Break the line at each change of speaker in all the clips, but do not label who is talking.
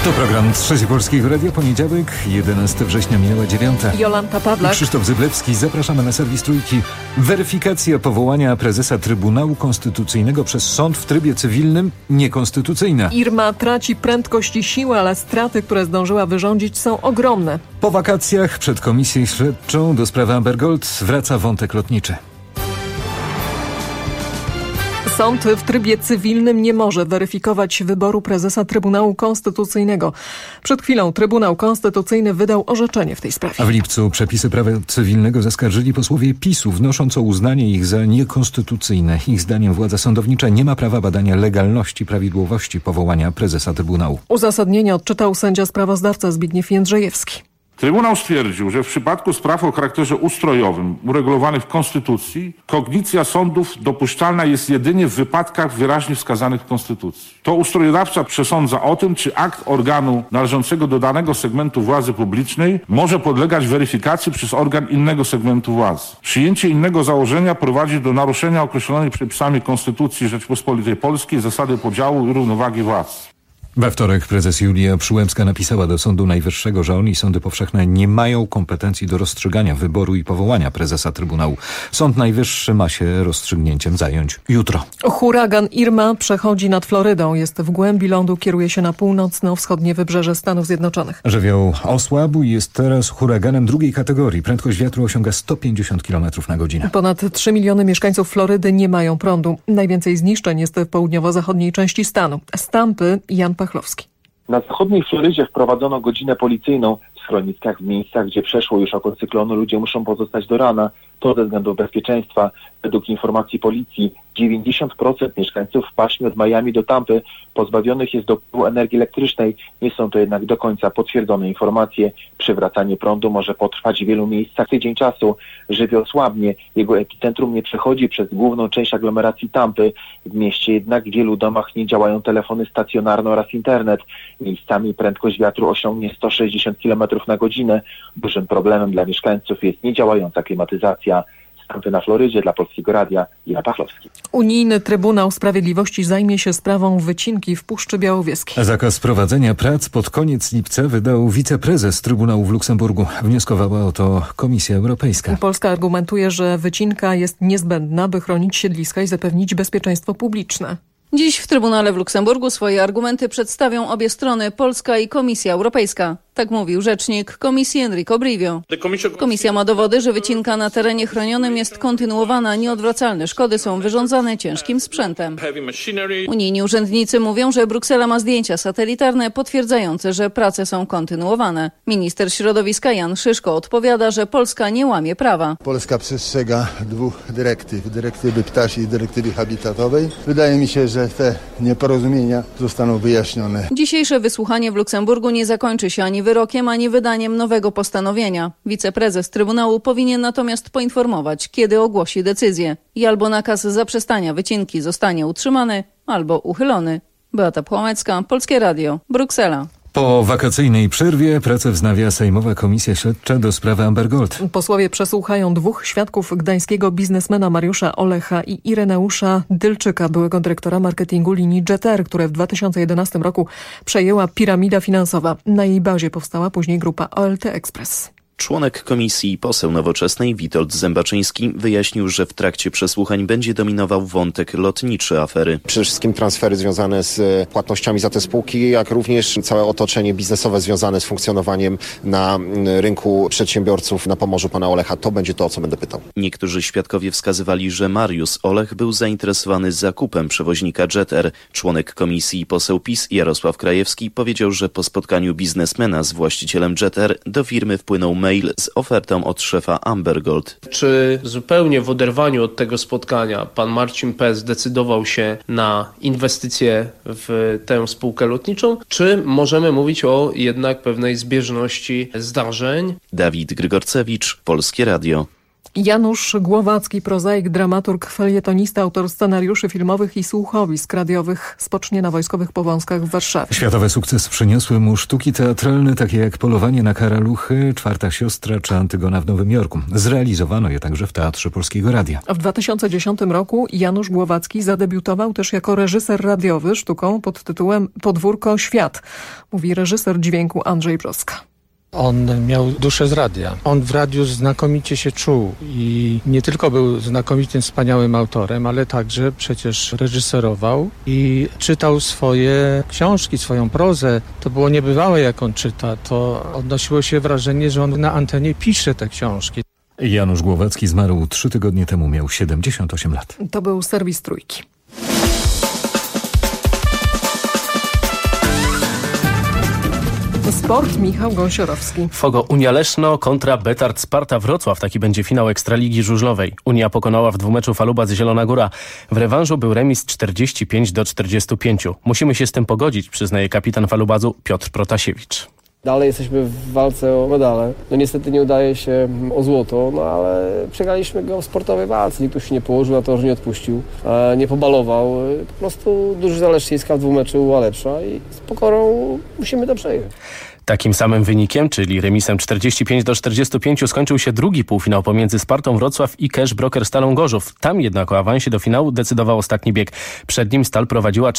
To program Trzeci Polskiego Radia, poniedziałek, 11 września, minęła 9.
Jolanta Pawlak.
Krzysztof Zyblewski. Zapraszamy na serwis Trójki. Weryfikacja powołania prezesa Trybunału Konstytucyjnego przez sąd w trybie cywilnym niekonstytucyjna.
Irma traci prędkość i siłę, ale straty, które zdążyła wyrządzić, są ogromne.
Po wakacjach przed komisją śledczą do sprawy Amber Gold wraca wątek lotniczy.
Sąd w trybie cywilnym nie może weryfikować wyboru prezesa Trybunału Konstytucyjnego. Przed chwilą Trybunał Konstytucyjny wydał orzeczenie w tej sprawie.
A w lipcu przepisy prawa cywilnego zaskarżyli posłowie PiS-u, wnosząc o uznanie ich za niekonstytucyjne. Ich zdaniem władza sądownicza nie ma prawa badania legalności, prawidłowości powołania prezesa Trybunału.
Uzasadnienie odczytał sędzia sprawozdawca Zbigniew Jędrzejewski.
Trybunał stwierdził, że w przypadku spraw o charakterze ustrojowym uregulowanych w Konstytucji kognicja sądów dopuszczalna jest jedynie w wypadkach wyraźnie wskazanych w Konstytucji. To ustrojodawca przesądza o tym, czy akt organu należącego do danego segmentu władzy publicznej może podlegać weryfikacji przez organ innego segmentu władzy. Przyjęcie innego założenia prowadzi do naruszenia określonej przepisami Konstytucji Rzeczypospolitej Polskiej zasady podziału i równowagi władz.
We wtorek prezes Julia Przyłębska napisała do Sądu Najwyższego, że on i sądy powszechne nie mają kompetencji do rozstrzygania wyboru i powołania prezesa Trybunału. Sąd Najwyższy ma się rozstrzygnięciem zająć jutro.
Huragan Irma przechodzi nad Florydą. Jest w głębi lądu, kieruje się na północno-wschodnie wybrzeże Stanów Zjednoczonych.
Żywioł osłabł i jest teraz huraganem drugiej kategorii. Prędkość wiatru osiąga 150 km na godzinę.
Ponad 3 miliony mieszkańców Florydy nie mają prądu. Najwięcej zniszczeń jest w południowo-zachodniej części stanu. Z Tampy Jan Pachlowski.
Na zachodniej Florydzie wprowadzono godzinę policyjną. W schroniskach, w miejscach, gdzie przeszło już oko cyklonu, ludzie muszą pozostać do rana. To ze względu bezpieczeństwa. Według informacji policji 90% mieszkańców w paśmie od Miami do Tampy pozbawionych jest dopływu energii elektrycznej. Nie są to jednak do końca potwierdzone informacje. Przywracanie prądu może potrwać w wielu miejscach tydzień czasu. Żywioł słabnie. Jego epicentrum nie przechodzi przez główną część aglomeracji Tampy. W mieście jednak w wielu domach nie działają telefony stacjonarne oraz internet. Miejscami prędkość wiatru osiągnie 160 km na godzinę. Dużym problemem dla mieszkańców jest niedziałająca klimatyzacja. Stampy na Florydzie dla Polskiego Radia, Jan Pachlowski.
Unijny Trybunał Sprawiedliwości zajmie się sprawą wycinki w Puszczy Białowieskiej.
Zakaz prowadzenia prac pod koniec lipca wydał wiceprezes Trybunału w Luksemburgu. Wnioskowała o to Komisja Europejska.
Polska argumentuje, że wycinka jest niezbędna, by chronić siedliska i zapewnić bezpieczeństwo publiczne.
Dziś w Trybunale w Luksemburgu swoje argumenty przedstawią obie strony, Polska i Komisja Europejska. Tak mówił rzecznik Komisji Enrico Brivio. Komisja ma dowody, że wycinka na terenie chronionym jest kontynuowana, nieodwracalne szkody są wyrządzane ciężkim sprzętem. Unijni urzędnicy mówią, że Bruksela ma zdjęcia satelitarne potwierdzające, że prace są kontynuowane. Minister środowiska Jan Szyszko odpowiada, że Polska nie łamie prawa.
Polska przestrzega dwóch dyrektyw, dyrektywy ptasiej i dyrektywy habitatowej. Wydaje mi się, że te nieporozumienia zostaną wyjaśnione.
Dzisiejsze wysłuchanie w Luksemburgu nie zakończy się ani wyrokiem, ani wydaniem nowego postanowienia. Wiceprezes Trybunału powinien natomiast poinformować, kiedy ogłosi decyzję. I albo nakaz zaprzestania wycinki zostanie utrzymany, albo uchylony. Beata Płomecka, Polskie Radio, Bruksela.
Po wakacyjnej przerwie pracę wznawia Sejmowa Komisja Śledcza do sprawy Amber Gold.
Posłowie przesłuchają dwóch świadków gdańskiego biznesmena Mariusza Olecha i Ireneusza Dylczyka, byłego dyrektora marketingu linii Jet Air, które w 2011 roku przejęła piramida finansowa. Na jej bazie powstała później grupa OLT Express.
Członek komisji i poseł Nowoczesnej Witold Zębaczyński wyjaśnił, że w trakcie przesłuchań będzie dominował wątek lotniczy afery.
Przede wszystkim transfery związane z płatnościami za te spółki, jak również całe otoczenie biznesowe związane z funkcjonowaniem na rynku przedsiębiorców na Pomorzu pana Olecha. To będzie to, o co będę pytał.
Niektórzy świadkowie wskazywali, że Mariusz Olech był zainteresowany zakupem przewoźnika Jet Air. Członek komisji i poseł PiS Jarosław Krajewski powiedział, że po spotkaniu biznesmena z właścicielem Jet Air do firmy wpłynął mail z ofertą od szefa Amber Gold.
Czy zupełnie w oderwaniu od tego spotkania pan Marcin P. zdecydował się na inwestycje w tę spółkę lotniczą, czy możemy mówić o jednak pewnej zbieżności zdarzeń?
Dawid Grygorcewicz, Polskie Radio.
Janusz Głowacki, prozaik, dramaturg, felietonista, autor scenariuszy filmowych i słuchowisk radiowych, spocznie na Wojskowych Powązkach w Warszawie.
Światowy sukces przyniosły mu sztuki teatralne takie jak Polowanie na karaluchy, Czwarta siostra czy Antygona w Nowym Jorku. Zrealizowano je także w Teatrze Polskiego Radia.
W 2010 roku Janusz Głowacki zadebiutował też jako reżyser radiowy sztuką pod tytułem Podwórko Świat, mówi reżyser dźwięku Andrzej Broska.
On miał duszę z radia. On w radiu znakomicie się czuł i nie tylko był znakomitym, wspaniałym autorem, ale także przecież reżyserował i czytał swoje książki, swoją prozę. To było niebywałe, jak on czyta. To odnosiło się wrażenie, że on na antenie pisze te książki.
Janusz Głowacki zmarł 3 tygodnie temu, miał 78 lat.
To był serwis Trójki. Sport, Michał Gąsiorowski.
Fogo Unia Leszno kontra Betard Sparta Wrocław. Taki będzie finał Ekstraligi Żużlowej. Unia pokonała w dwumeczu Falubaz Zielona Góra. W rewanżu był remis 45-45. Musimy się z tym pogodzić, przyznaje kapitan Falubazu Piotr Protasiewicz.
Dalej jesteśmy w walce o medale. No niestety nie udaje się o złoto, no ale przegraliśmy go w sportowej walce. Nikt tu się nie położył na to, że nie odpuścił, nie pobalował. Po prostu drużyna leszczyńska w dwumeczu była lepsza i z pokorą musimy to przejąć.
Takim samym wynikiem, czyli remisem 45-45 skończył się drugi półfinał pomiędzy Spartą Wrocław i Cash Broker Stalą Gorzów. Tam jednak o awansie do finału decydował ostatni bieg. Przed nim Stal prowadziła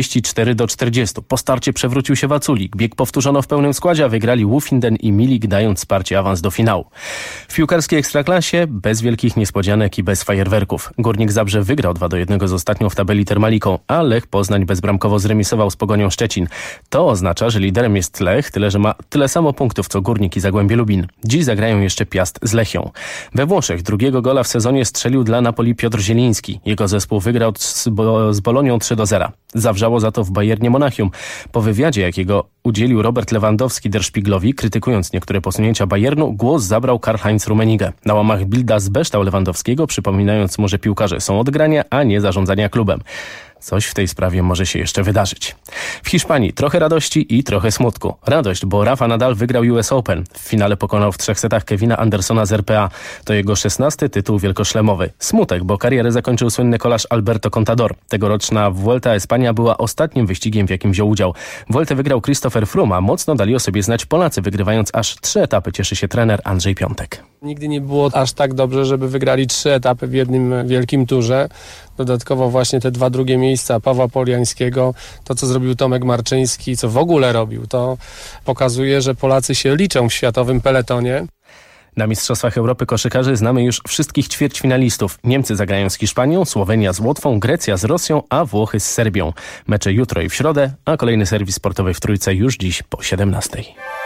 44-40. Po starcie przewrócił się Waculik. Bieg powtórzono w pełnym składzie, a wygrali Wufinden i Milik, dając Sparcie awans do finału. W piłkarskiej Ekstraklasie bez wielkich niespodzianek i bez fajerwerków. Górnik Zabrze wygrał 2-1 z ostatnią w tabeli Termaliką, a Lech Poznań bezbramkowo zremisował z Pogonią Szczecin. To oznacza, że liderem jest Lech, tyle że ma tyle samo punktów co Górnik i Zagłębie Lubin. Dziś zagrają jeszcze Piast z Lechią. We Włoszech drugiego gola w sezonie strzelił dla Napoli Piotr Zieliński. Jego zespół wygrał z Bolonią 3-0. Zawrzało za to w Bayernie Monachium. Po wywiadzie, jakiego udzielił Robert Lewandowski Der Spiegelowi, krytykując niektóre posunięcia Bayernu, głos zabrał Karl-Heinz Rummenigge. Na łamach Bilda zbeształ Lewandowskiego, przypominając mu, że piłkarze są od grania, a nie zarządzania klubem. Coś w tej sprawie może się jeszcze wydarzyć. W Hiszpanii trochę radości i trochę smutku. Radość, bo Rafa Nadal wygrał US Open. W finale pokonał w 3 setach Kevina Andersona z RPA. To jego 16. tytuł wielkoszlemowy. Smutek, bo karierę zakończył słynny kolarz Alberto Contador. Tegoroczna Vuelta a España była ostatnim wyścigiem, w jakim wziął udział. Vueltę wygrał Christopher Froome, a mocno dali o sobie znać Polacy, wygrywając aż 3 etapy, cieszy się trener Andrzej Piątek.
Nigdy nie było aż tak dobrze, żeby wygrali 3 etapy w jednym wielkim turze. Dodatkowo właśnie te 2 drugie miejsca Pawła Poliańskiego, to co zrobił Tomek Marczyński, co w ogóle robił, to pokazuje, że Polacy się liczą w światowym peletonie.
Na Mistrzostwach Europy koszykarzy znamy już wszystkich ćwierćfinalistów. Niemcy zagrają z Hiszpanią, Słowenia z Łotwą, Grecja z Rosją, a Włochy z Serbią. Mecze jutro i w środę, a kolejny serwis sportowy w Trójce już dziś po 17:00.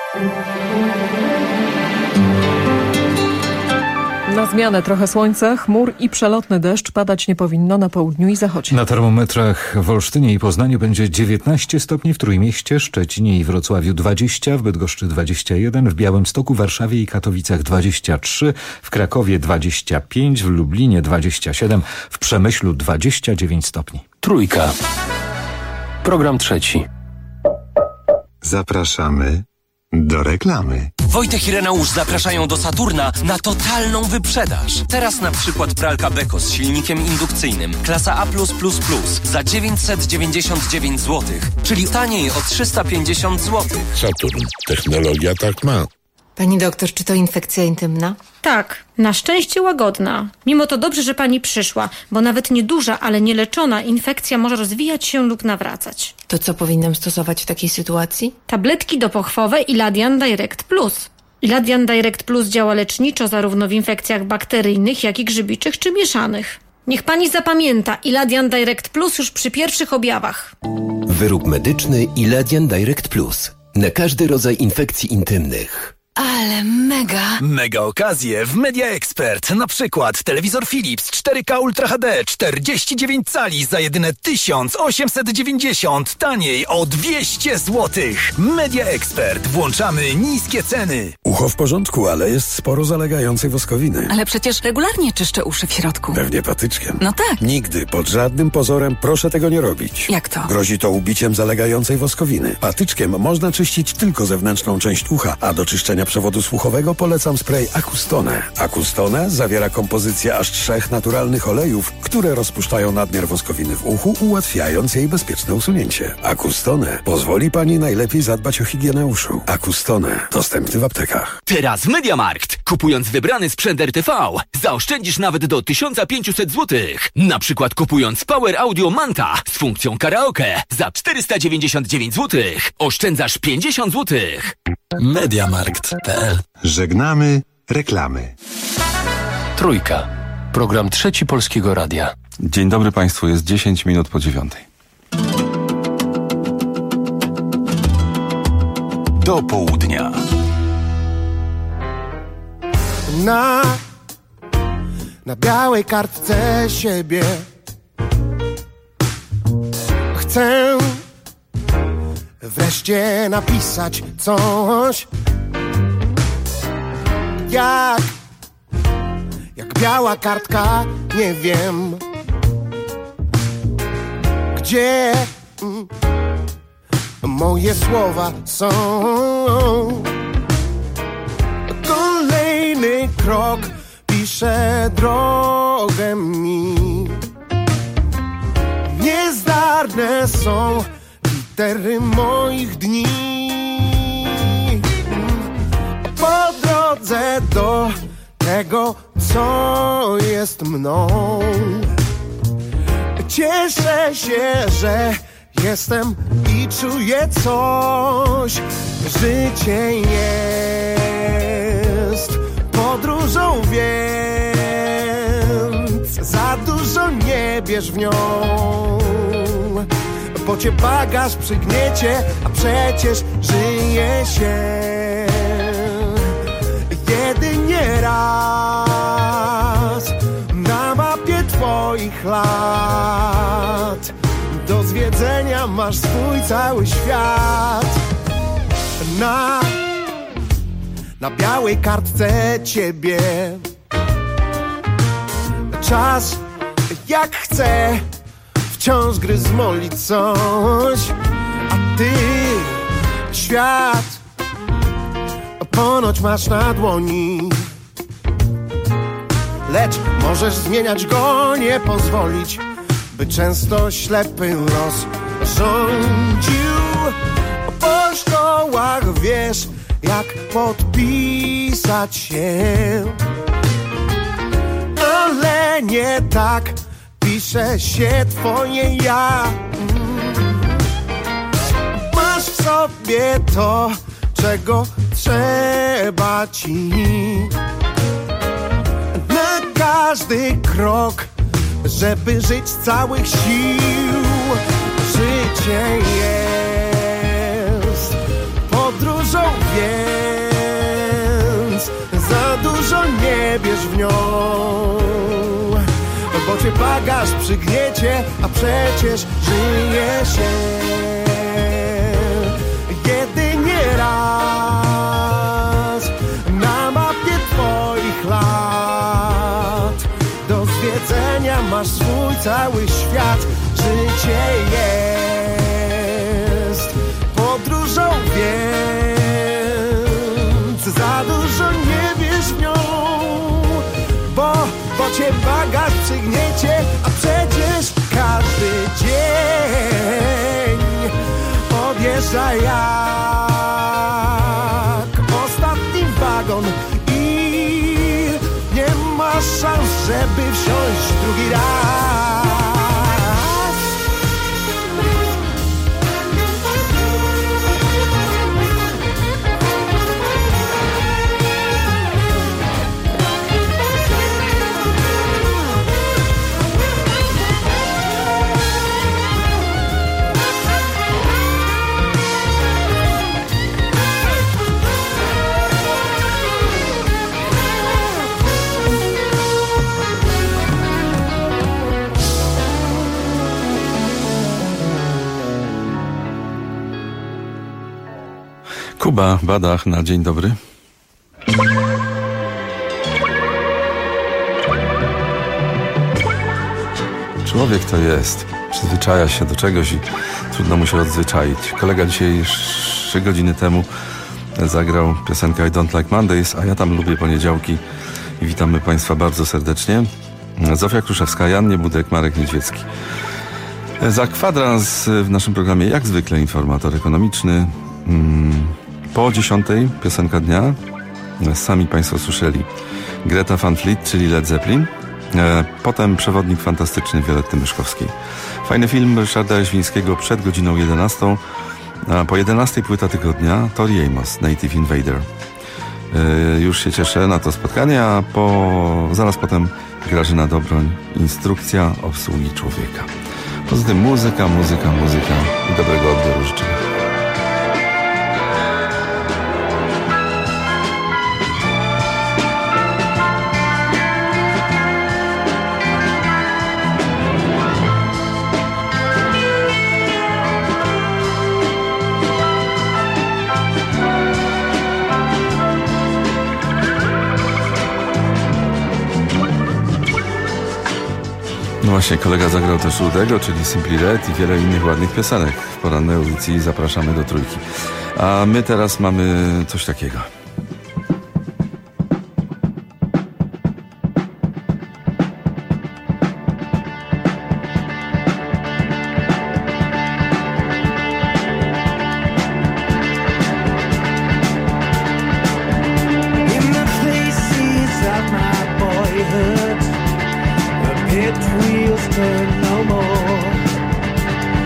Na zmianę trochę słońca, chmur i przelotny deszcz. Padać nie powinno na południu i zachodzie.
Na termometrach w Olsztynie i Poznaniu będzie 19 stopni, w Trójmieście, Szczecinie i Wrocławiu 20, w Bydgoszczy 21, w Białymstoku, Warszawie i Katowicach 23, w Krakowie 25, w Lublinie 27, w Przemyślu 29 stopni.
Trójka. Program trzeci.
Zapraszamy do reklamy.
Wojtek i Reneusz zapraszają do Saturna na totalną wyprzedaż. Teraz na przykład pralka Beko z silnikiem indukcyjnym klasa A+++ za 999 zł, czyli taniej o 350 zł.
Saturn. Technologia tak ma.
Pani doktor, czy to infekcja intymna?
Tak, na szczęście łagodna. Mimo to dobrze, że pani przyszła, bo nawet nieduża, ale nieleczona infekcja może rozwijać się lub nawracać.
To co powinnam stosować w takiej sytuacji?
Tabletki dopochwowe Iladian Direct Plus. Iladian Direct Plus działa leczniczo zarówno w infekcjach bakteryjnych, jak i grzybiczych czy mieszanych. Niech pani zapamięta Iladian Direct Plus już przy pierwszych objawach.
Wyrób medyczny Iladian Direct Plus. Na każdy rodzaj infekcji intymnych.
Ale mega!
Mega okazje w Media Expert. Na przykład telewizor Philips 4K Ultra HD 49 cali za jedyne 1890. Taniej o 200 zł. Media Expert. Włączamy niskie ceny.
Ucho w porządku, ale jest sporo zalegającej woskowiny.
Ale przecież regularnie czyszczę uszy w środku.
Pewnie patyczkiem.
No tak.
Nigdy, pod żadnym pozorem proszę tego nie robić.
Jak to?
Grozi to ubiciem zalegającej woskowiny. Patyczkiem można czyścić tylko zewnętrzną część ucha, a do czyszczenia przewodu słuchowego polecam spray Acustone. Acustone zawiera kompozycję aż 3 naturalnych olejów, które rozpuszczają nadmiar woskowiny w uchu, ułatwiając jej bezpieczne usunięcie. Acustone pozwoli Pani najlepiej zadbać o higienę uszu. Acustone dostępny w aptekach.
Teraz MediaMarkt. Kupując wybrany sprzęt RTV, zaoszczędzisz nawet do 1500 zł. Na przykład kupując Power Audio Manta z funkcją karaoke za 499 zł. Oszczędzasz 50 zł.
MediaMarkt.pl.
Żegnamy reklamy.
Trójka. Program Trzeci Polskiego Radia.
Dzień dobry Państwu, jest 10 minut po 9.
Do południa.
Na białej kartce siebie chcę wreszcie napisać coś, jak biała kartka, nie wiem gdzie moje słowa są. Kolejny krok pisze drogę mi. Niezdarne są litery moich dni. Po drodze do tego, co jest mną, cieszę się, że jestem i czuję coś. Życie jest podróżą, więc za dużo nie bierz w nią, bo cię bagaż przygniecie, a przecież żyje się jedynie raz. Na mapie twoich lat do zwiedzenia masz swój cały świat. Na białej kartce ciebie czas jak chce wciąż gryzmolić coś, a ty świat ponoć masz na dłoni, lecz możesz zmieniać go, nie pozwolić, by często ślepy los rządził. Po szkołach wiesz, jak podpisać się, ale nie tak pisze się twoje ja. Masz w sobie to, czego trzeba ci. Na każdy krok, żeby żyć z całych sił. Życie jest podróżą, więc za dużo nie bierz w nią, bo cię bagaż przygniecie, a przecież żyje się jedynie raz. Na mapie twoich lat do zwiedzenia masz swój cały świat. Życie jest podróżą, więc za dużo nie bierz w nią, bo cię bagaż przygniecie, a przecież każdy dzień odjeżdża jak ostatni wagon i nie masz szans, żeby wsiąść drugi raz.
Kuba Badach na dzień dobry. Człowiek to jest. Przyzwyczaja się do czegoś i trudno mu się odzwyczaić. Kolega dzisiaj 3 godziny temu zagrał piosenkę I Don't Like Mondays, a ja tam lubię poniedziałki i witamy Państwa bardzo serdecznie. Zofia Kruszewska, Jan Niebudek, Marek Niedźwiecki. Za kwadrans w naszym programie jak zwykle informator ekonomiczny. Po 10 piosenka dnia. Sami Państwo słyszeli Greta Van Fleet, czyli Led Zeppelin. Potem przewodnik fantastyczny Violetty Myszkowskiej. Fajny film Ryszarda Jaźwińskiego przed godziną 11. A po 11 płyta tygodnia Tori Amos, Native Invader. Już się cieszę na to spotkanie, a zaraz potem Grażyna Dobroń, instrukcja obsługi człowieka. Poza tym muzyka i dobrego odbioru życzymy. No właśnie, kolega zagrał też Rudego, czyli Simply Red i wiele innych ładnych piosenek. W porannej audycji zapraszamy do Trójki. A my teraz mamy coś takiego.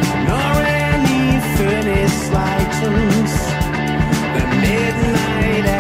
The midnight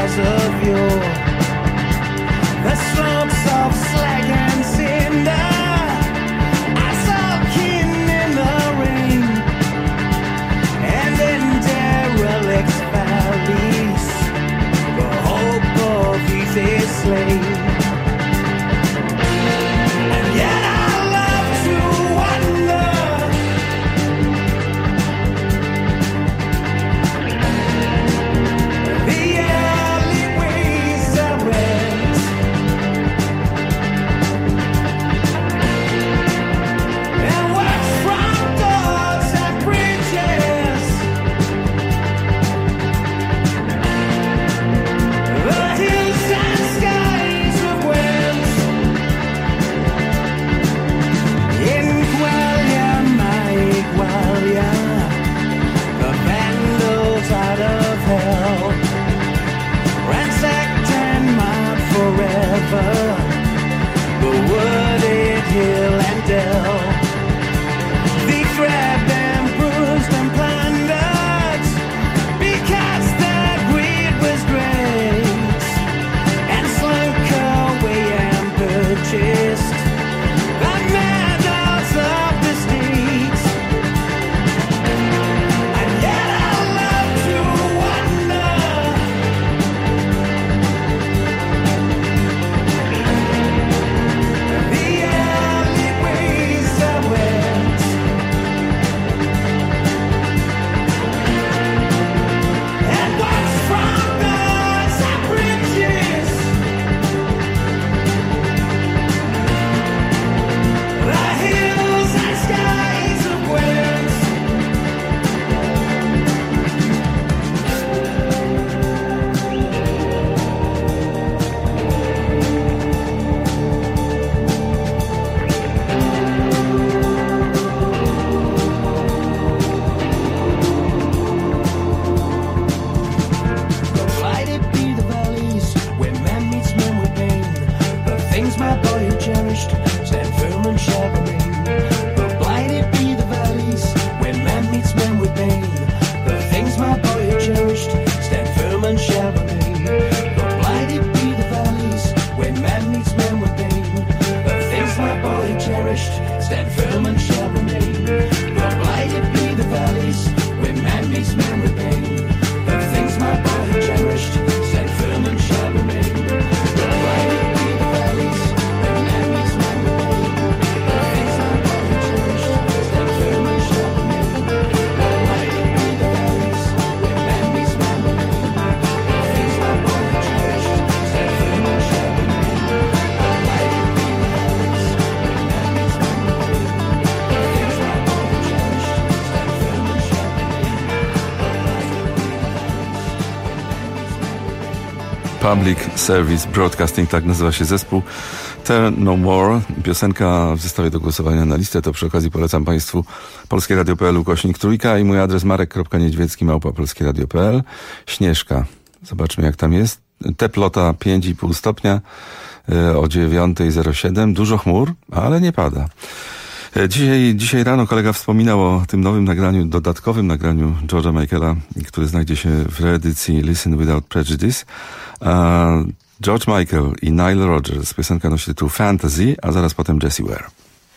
Public Service Broadcasting, tak nazywa się zespół. Turn No More, piosenka w zestawie do głosowania na listę, to przy okazji polecam Państwu polskieradio.pl/3 i mój adres marek.niedźwiecki@polskieradio.pl. Śnieżka, zobaczmy jak tam jest. Teplota 5,5 stopnia o 9:07, dużo chmur, ale nie pada. Dzisiaj rano kolega wspominał o tym nowym nagraniu, dodatkowym nagraniu George'a Michaela, który znajdzie się w reedycji Listen Without Prejudice. George Michael i Nile Rodgers. Piosenka nosi tytuł Fantasy, a zaraz potem Jessie Ware.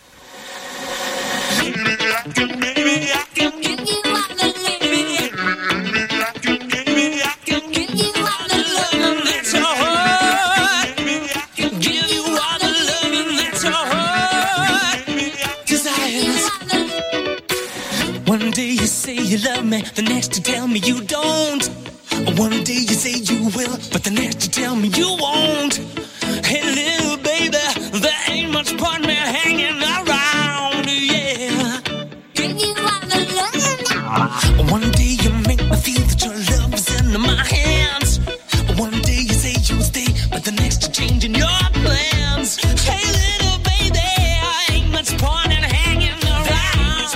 One day you say you love me, the next you tell me you don't. One day you say you will, but the next you tell me you won't. Hey little baby, there ain't much point me hanging around, yeah. One day you make me feel that your love is in my hands. One day you say you'll stay, but the next you're changing your plans. Hey little baby, ain't much point in hanging around.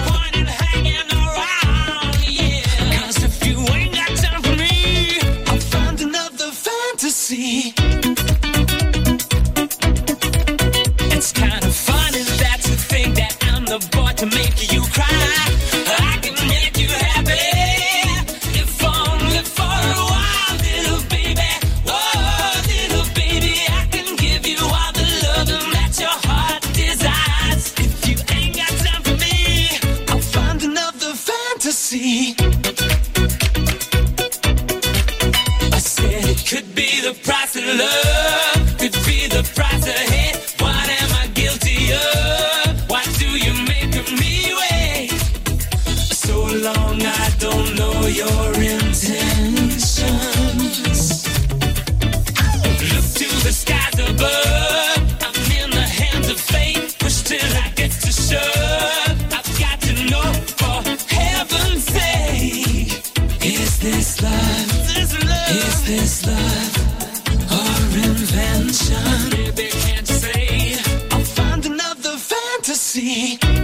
It's kind of funny that you think that I'm the boy to make you cry. I can make you happy, if only for a while, little baby. Oh, little baby, I can give you all the loving that your heart desires. If you ain't got time for me, I'll find another fantasy. I said it could be the price of love, could be the price of hate. What am I guilty of? Why do you make me wait so long? I don't know your intentions. Look to the skies above, I'm in the hands of fate. Push till I get to shove, I've got to know for heaven's sake. Is this love? Is this love or invention? Baby, can't you say I'll find another fantasy?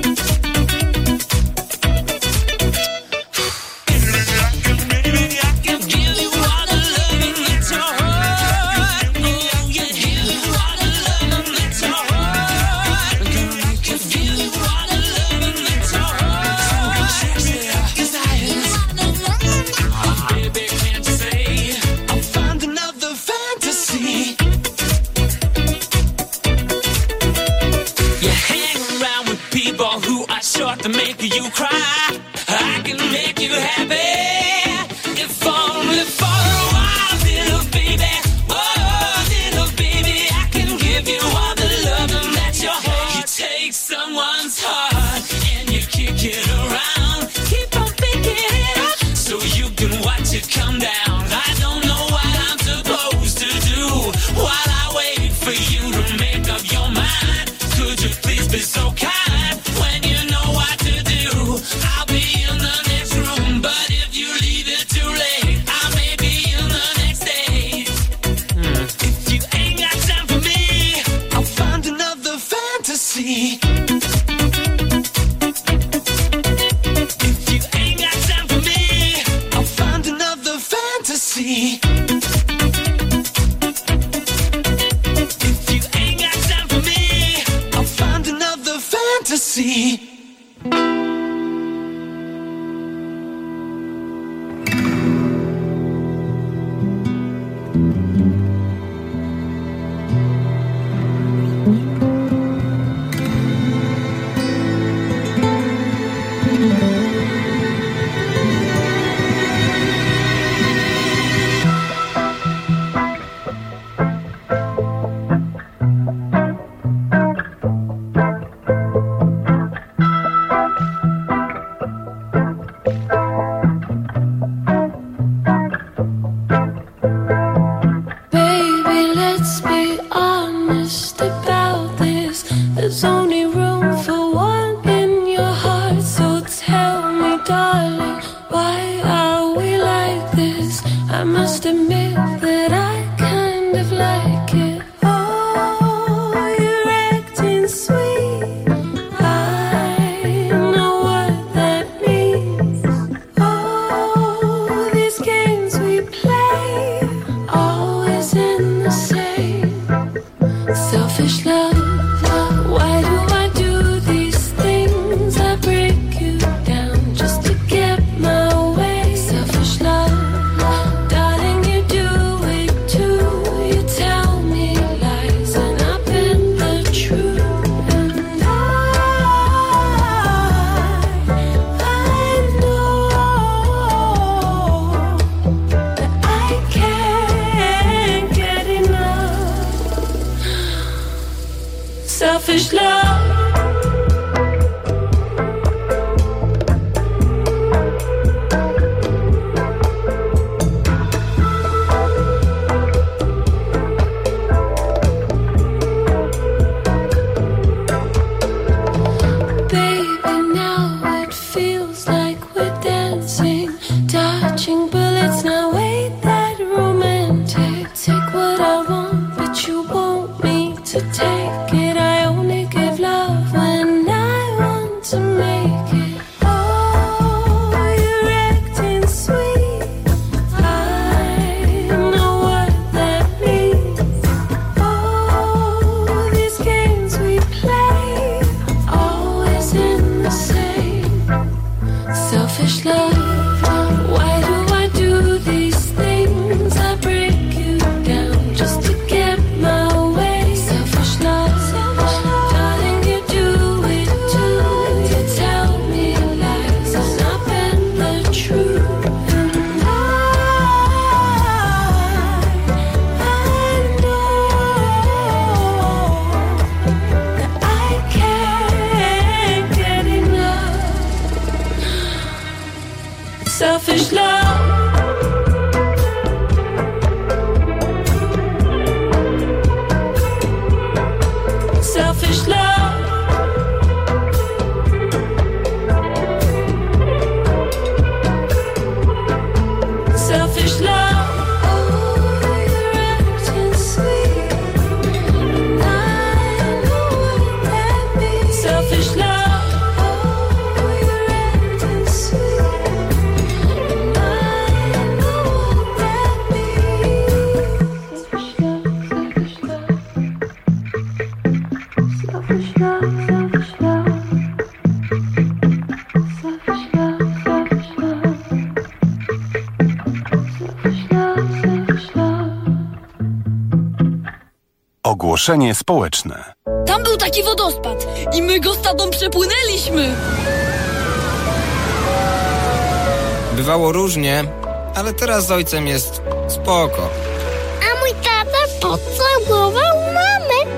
To make you cry, I can make you happy, if only for a while, little baby. Oh, little baby, I can give you all the loving that your heart. You take someone's heart and you kick it around, keep on picking it up so you can watch it come down. I don't know what I'm supposed to do while I wait for you to make up your mind. Could you please be so kind when you know what to do? I'll be in the next room, but if you leave it too late, I may be in the next day. If you ain't got time for me, I'll find another fantasy. If you ain't got time for me, I'll find another fantasy. If you ain't got time for me, I'll find another fantasy. selfish love. Selfish love. Selfish love. Selfish love. Oh, you're acting sweet, and I know what that means. Selfish love.
Ogłoszenie społeczne.
Tam był taki wodospad i my go z tatą przepłynęliśmy.
Bywało różnie, ale teraz z ojcem jest spoko.
A mój tata pocałował mamę.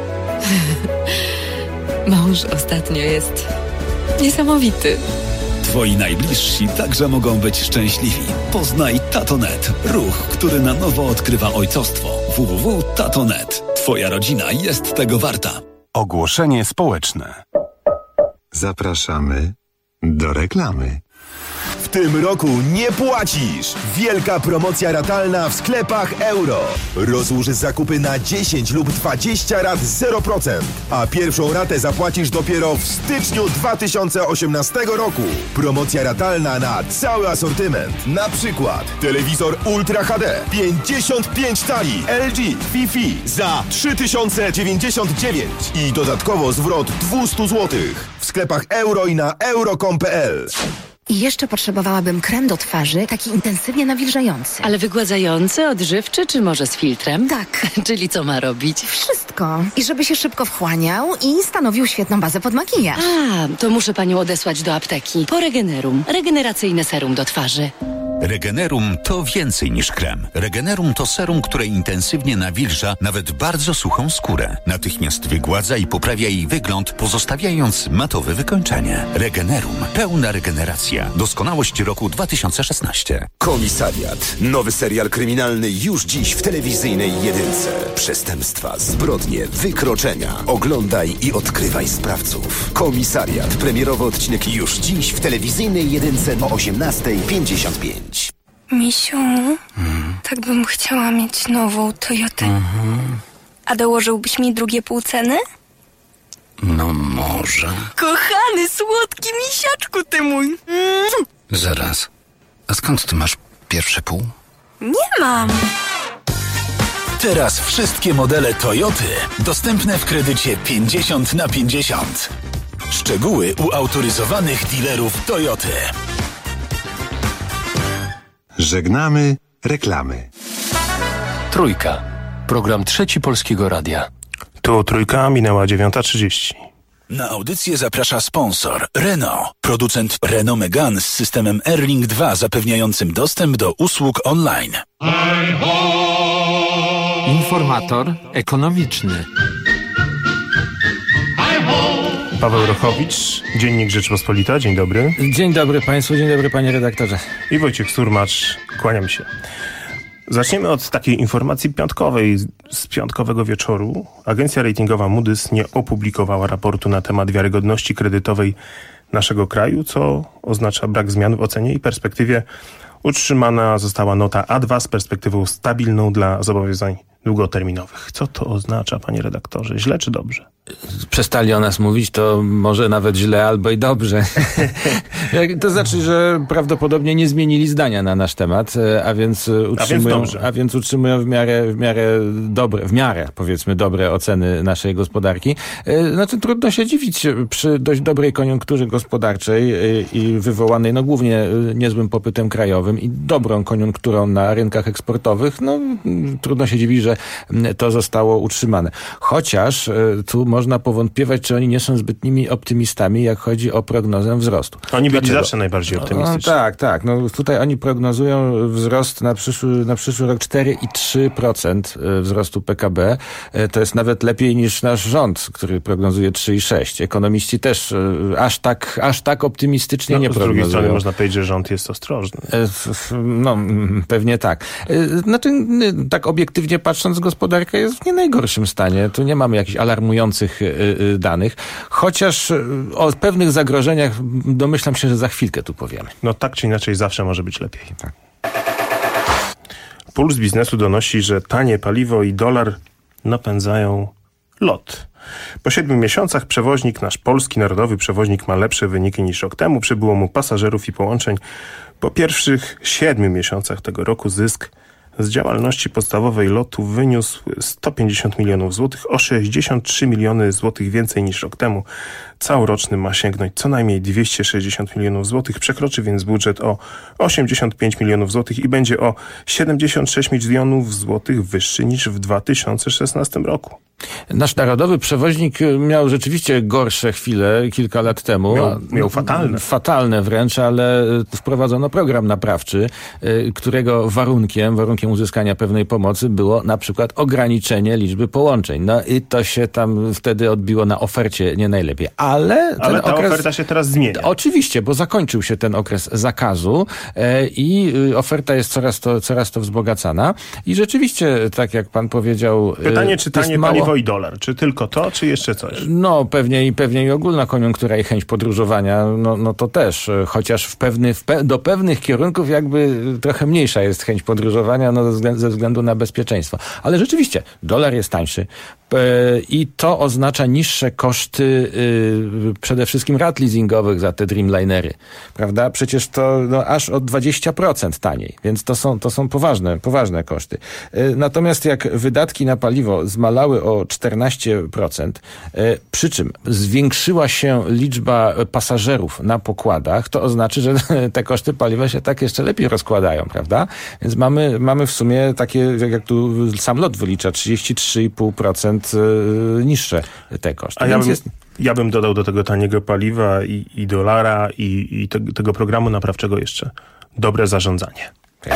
Mąż ostatnio jest niesamowity.
Twoi najbliżsi także mogą być szczęśliwi. Poznaj Tatonet, ruch, który na nowo odkrywa ojcostwo. www.tatonet. Twoja rodzina jest tego warta.
Ogłoszenie społeczne.
Zapraszamy do reklamy.
W tym roku nie płacisz! Wielka promocja ratalna w sklepach Euro. Rozłóż zakupy na 10 lub 20 rat 0%, a pierwszą ratę zapłacisz dopiero w styczniu 2018 roku. Promocja ratalna na cały asortyment. Na przykład telewizor Ultra HD 55 cali LG Wi-Fi za 3099 i dodatkowo zwrot 200 zł. W sklepach Euro i na euro.com.pl.
I jeszcze potrzebowałabym krem do twarzy, taki intensywnie nawilżający.
Ale wygładzający, odżywczy, czy może z filtrem?
Tak.
Czyli co ma robić?
Wszystko. I żeby się szybko wchłaniał i stanowił świetną bazę pod makijaż.
A, to muszę panią odesłać do apteki. Po Regenerum. Regeneracyjne serum do twarzy.
Regenerum to więcej niż krem. Regenerum to serum, które intensywnie nawilża nawet bardzo suchą skórę. Natychmiast wygładza i poprawia jej wygląd, pozostawiając matowe wykończenie. Regenerum. Pełna regeneracja. Doskonałość roku 2016.
Komisariat. Nowy serial kryminalny już dziś w telewizyjnej jedynce. Przestępstwa, zbrodnie, wykroczenia. Oglądaj i odkrywaj sprawców. Komisariat. Premierowy odcinek już dziś w telewizyjnej jedynce o 18:55.
Misiu, tak bym chciała mieć nową Toyotę. A dołożyłbyś mi drugie pół ceny?
No może.
Kochany, słodki misiaczku ty mój.
Zaraz. A skąd ty masz pierwsze pół?
Nie mam.
Teraz wszystkie modele Toyoty dostępne w kredycie 50/50. Szczegóły u autoryzowanych dealerów Toyoty.
Żegnamy reklamy.
Trójka. Program Trzeci Polskiego Radia.
Tu Trójka, minęła 9:30.
Na audycję zaprasza sponsor Renault, producent Renault Megane z systemem Airlink 2 zapewniającym dostęp do usług online.
Informator ekonomiczny.
Paweł Rochowicz, Dziennik Rzeczpospolita. Dzień dobry.
Dzień dobry Państwu, dzień dobry Panie redaktorze.
I Wojciech Surmacz, kłaniam się. Zaczniemy od takiej informacji piątkowej z piątkowego wieczoru. Agencja ratingowa Moody's nie opublikowała raportu na temat wiarygodności kredytowej naszego kraju, co oznacza brak zmian w ocenie i perspektywie. Utrzymana została nota A2 z perspektywą stabilną dla zobowiązań długoterminowych. Co to oznacza, panie redaktorze? Źle czy dobrze?
Przestali o nas mówić, to może nawet źle albo i dobrze. To znaczy, że prawdopodobnie nie zmienili zdania na nasz temat, a więc utrzymują w miarę powiedzmy dobre oceny naszej gospodarki. Znaczy trudno się dziwić przy dość dobrej koniunkturze gospodarczej i wywołanej głównie niezłym popytem krajowym i dobrą koniunkturą na rynkach eksportowych. Trudno się dziwić, że to zostało utrzymane. Chociaż tu można powątpiewać, czy oni nie są zbytnimi optymistami, jak chodzi o prognozę wzrostu.
Oni byli zawsze najbardziej optymistyczni.
Tak. Tutaj oni prognozują wzrost na przyszły rok 4,3% wzrostu PKB. To jest nawet lepiej niż nasz rząd, który prognozuje 3,6%. Ekonomiści też aż tak optymistycznie nie prognozują. Z drugiej strony
można powiedzieć, że rząd jest ostrożny.
Pewnie tak. Znaczy, tak obiektywnie patrząc, gospodarka jest w nie najgorszym stanie. Tu nie mamy jakichś alarmujących danych, chociaż o pewnych zagrożeniach domyślam się, że za chwilkę tu powiemy.
Tak czy inaczej zawsze może być lepiej. Tak. Puls Biznesu donosi, że tanie paliwo i dolar napędzają LOT. Po 7 miesiącach nasz polski narodowy przewoźnik ma lepsze wyniki niż rok temu. Przybyło mu pasażerów i połączeń. Po pierwszych 7 miesiącach tego roku zysk z działalności podstawowej LOT-u wyniósł 150 milionów złotych, o 63 miliony złotych więcej niż rok temu. Całoroczny ma sięgnąć co najmniej 260 milionów złotych, przekroczy więc budżet o 85 milionów złotych i będzie o 76 milionów złotych wyższy niż w 2016 roku.
Nasz narodowy przewoźnik miał rzeczywiście gorsze chwile kilka lat temu.
Miał fatalne.
Fatalne wręcz, ale wprowadzono program naprawczy, którego warunkiem uzyskania pewnej pomocy było na przykład ograniczenie liczby połączeń. I to się tam wtedy odbiło na ofercie nie najlepiej. Ale ta
oferta się teraz zmienia.
Oczywiście, bo zakończył się ten okres zakazu i oferta jest coraz to wzbogacana. I rzeczywiście, tak jak pan powiedział...
Pytanie, czy tanie paliwo i dolar? Czy tylko to, czy jeszcze coś?
Pewnie i ogólna koniunktura i chęć podróżowania, to też. Chociaż do pewnych kierunków jakby trochę mniejsza jest chęć podróżowania, ze względu na bezpieczeństwo. Ale rzeczywiście, dolar jest tańszy. I to oznacza niższe koszty przede wszystkim rat leasingowych za te Dreamlinery. Prawda? Przecież to aż o 20% taniej. Więc to są poważne koszty. Natomiast jak wydatki na paliwo zmalały o 14%, przy czym zwiększyła się liczba pasażerów na pokładach, to oznacza, że te koszty paliwa się tak jeszcze lepiej rozkładają, prawda? Więc mamy w sumie takie, jak tu sam LOT wylicza, 33,5% niższe te koszty.
Ja bym dodał do tego taniego paliwa i dolara i tego programu naprawczego jeszcze dobre zarządzanie.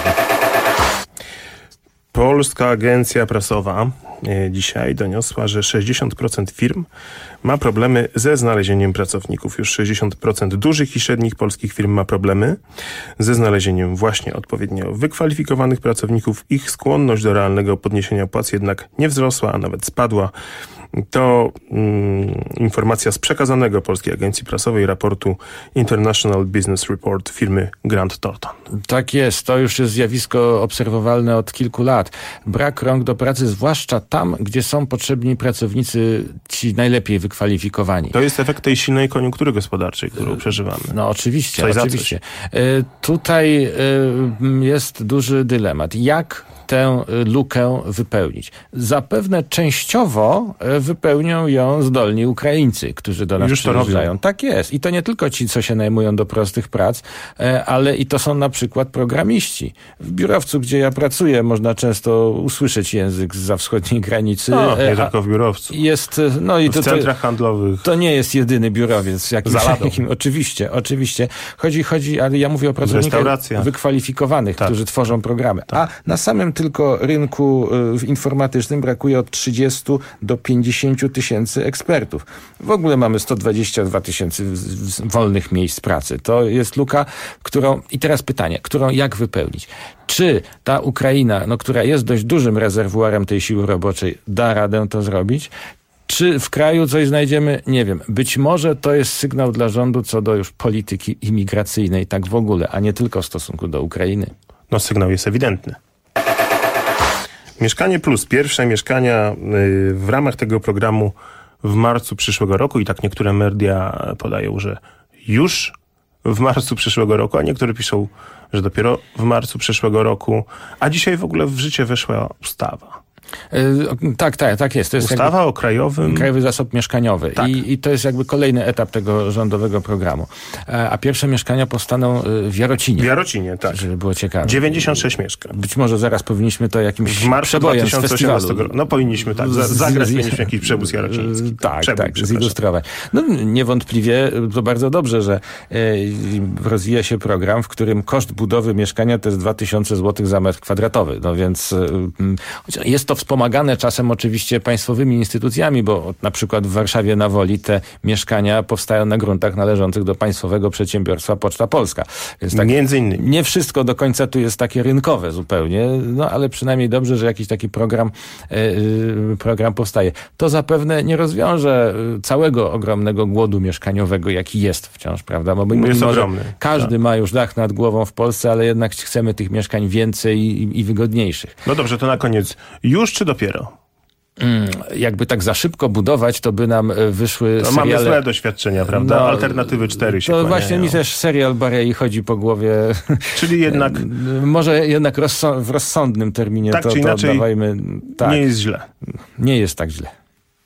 Polska Agencja Prasowa dzisiaj doniosła, że 60% firm ma problemy ze znalezieniem pracowników. Już 60% dużych i średnich polskich firm ma problemy ze znalezieniem właśnie odpowiednio wykwalifikowanych pracowników. Ich skłonność do realnego podniesienia płac jednak nie wzrosła, a nawet spadła. To informacja z przekazanego Polskiej Agencji Prasowej raportu International Business Report firmy Grant Thornton.
Tak jest, to już jest zjawisko obserwowalne od kilku lat. Brak rąk do pracy, zwłaszcza tam, gdzie są potrzebni pracownicy ci najlepiej wykwalifikowani.
To jest efekt tej silnej koniunktury gospodarczej, którą przeżywamy.
Oczywiście. Tutaj jest duży dylemat. Jak tę lukę wypełnić? Zapewne częściowo wypełnią ją zdolni Ukraińcy, którzy do nas przyjeżdżają. Tak jest. I to nie tylko ci, co się najmują do prostych prac, ale i to są na przykład programiści. W biurowcu, gdzie ja pracuję, można często usłyszeć język zza wschodniej granicy.
Nie tylko w biurowcu. W centrach handlowych.
To nie jest jedyny biurowiec. Oczywiście. Chodzi, ale ja mówię o pracownikach wykwalifikowanych, którzy tworzą programy. Tak. A na samym tylko rynku informatycznym brakuje od 30 do 50 tysięcy ekspertów. W ogóle mamy 122 tysięcy wolnych miejsc pracy. To jest luka, i teraz pytanie, którą jak wypełnić? Czy ta Ukraina, która jest dość dużym rezerwuarem tej siły roboczej, da radę to zrobić? Czy w kraju coś znajdziemy? Nie wiem. Być może to jest sygnał dla rządu co do już polityki imigracyjnej, tak w ogóle, a nie tylko w stosunku do Ukrainy.
No, sygnał jest ewidentny. Mieszkanie Plus, pierwsze mieszkania w ramach tego programu w marcu przyszłego roku i tak niektóre media podają, że już w marcu przyszłego roku, a niektóre piszą, że dopiero w marcu przyszłego roku, a dzisiaj w ogóle w życie weszła ustawa.
Tak jest. To jest
ustawa o
Krajowy Zasób Mieszkaniowy.
Tak.
I to jest jakby kolejny etap tego rządowego programu. A pierwsze mieszkania powstaną w Jarocinie.
W Jarocinie, tak.
Żeby było ciekawe.
96 mieszkań.
Być może zaraz powinniśmy to jakimś
w marcu
przebojem
2018 roku. No powinniśmy, tak. Zagrać powinniśmy jakiś przebóz jarociński.
Tak, zilustrować. No niewątpliwie to bardzo dobrze, że rozwija się program, w którym koszt budowy mieszkania to jest 2000 zł za metr kwadratowy. No więc jest to wspomagane czasem oczywiście państwowymi instytucjami, bo na przykład w Warszawie na Woli te mieszkania powstają na gruntach należących do państwowego przedsiębiorstwa Poczta Polska. Więc tak,
między innymi.
Nie wszystko do końca tu jest takie rynkowe zupełnie, no ale przynajmniej dobrze, że jakiś taki program powstaje. To zapewne nie rozwiąże całego ogromnego głodu mieszkaniowego, jaki jest wciąż, prawda? Bo
jest ogromny.
Każdy ma już dach nad głową w Polsce, ale jednak chcemy tych mieszkań więcej i wygodniejszych.
No dobrze, to na koniec. Już czy dopiero?
Jakby tak za szybko budować, to by nam wyszły
no,
seriale...
Mamy złe doświadczenia, prawda? Alternatywy 4 się
To
kłaniają.
właśnie mi też serial Barei chodzi po głowie.
Czyli jednak...
Może jednak w rozsądnym terminie
tak
to
czy inaczej
oddawajmy. Tak.
Nie jest źle.
Nie jest tak źle.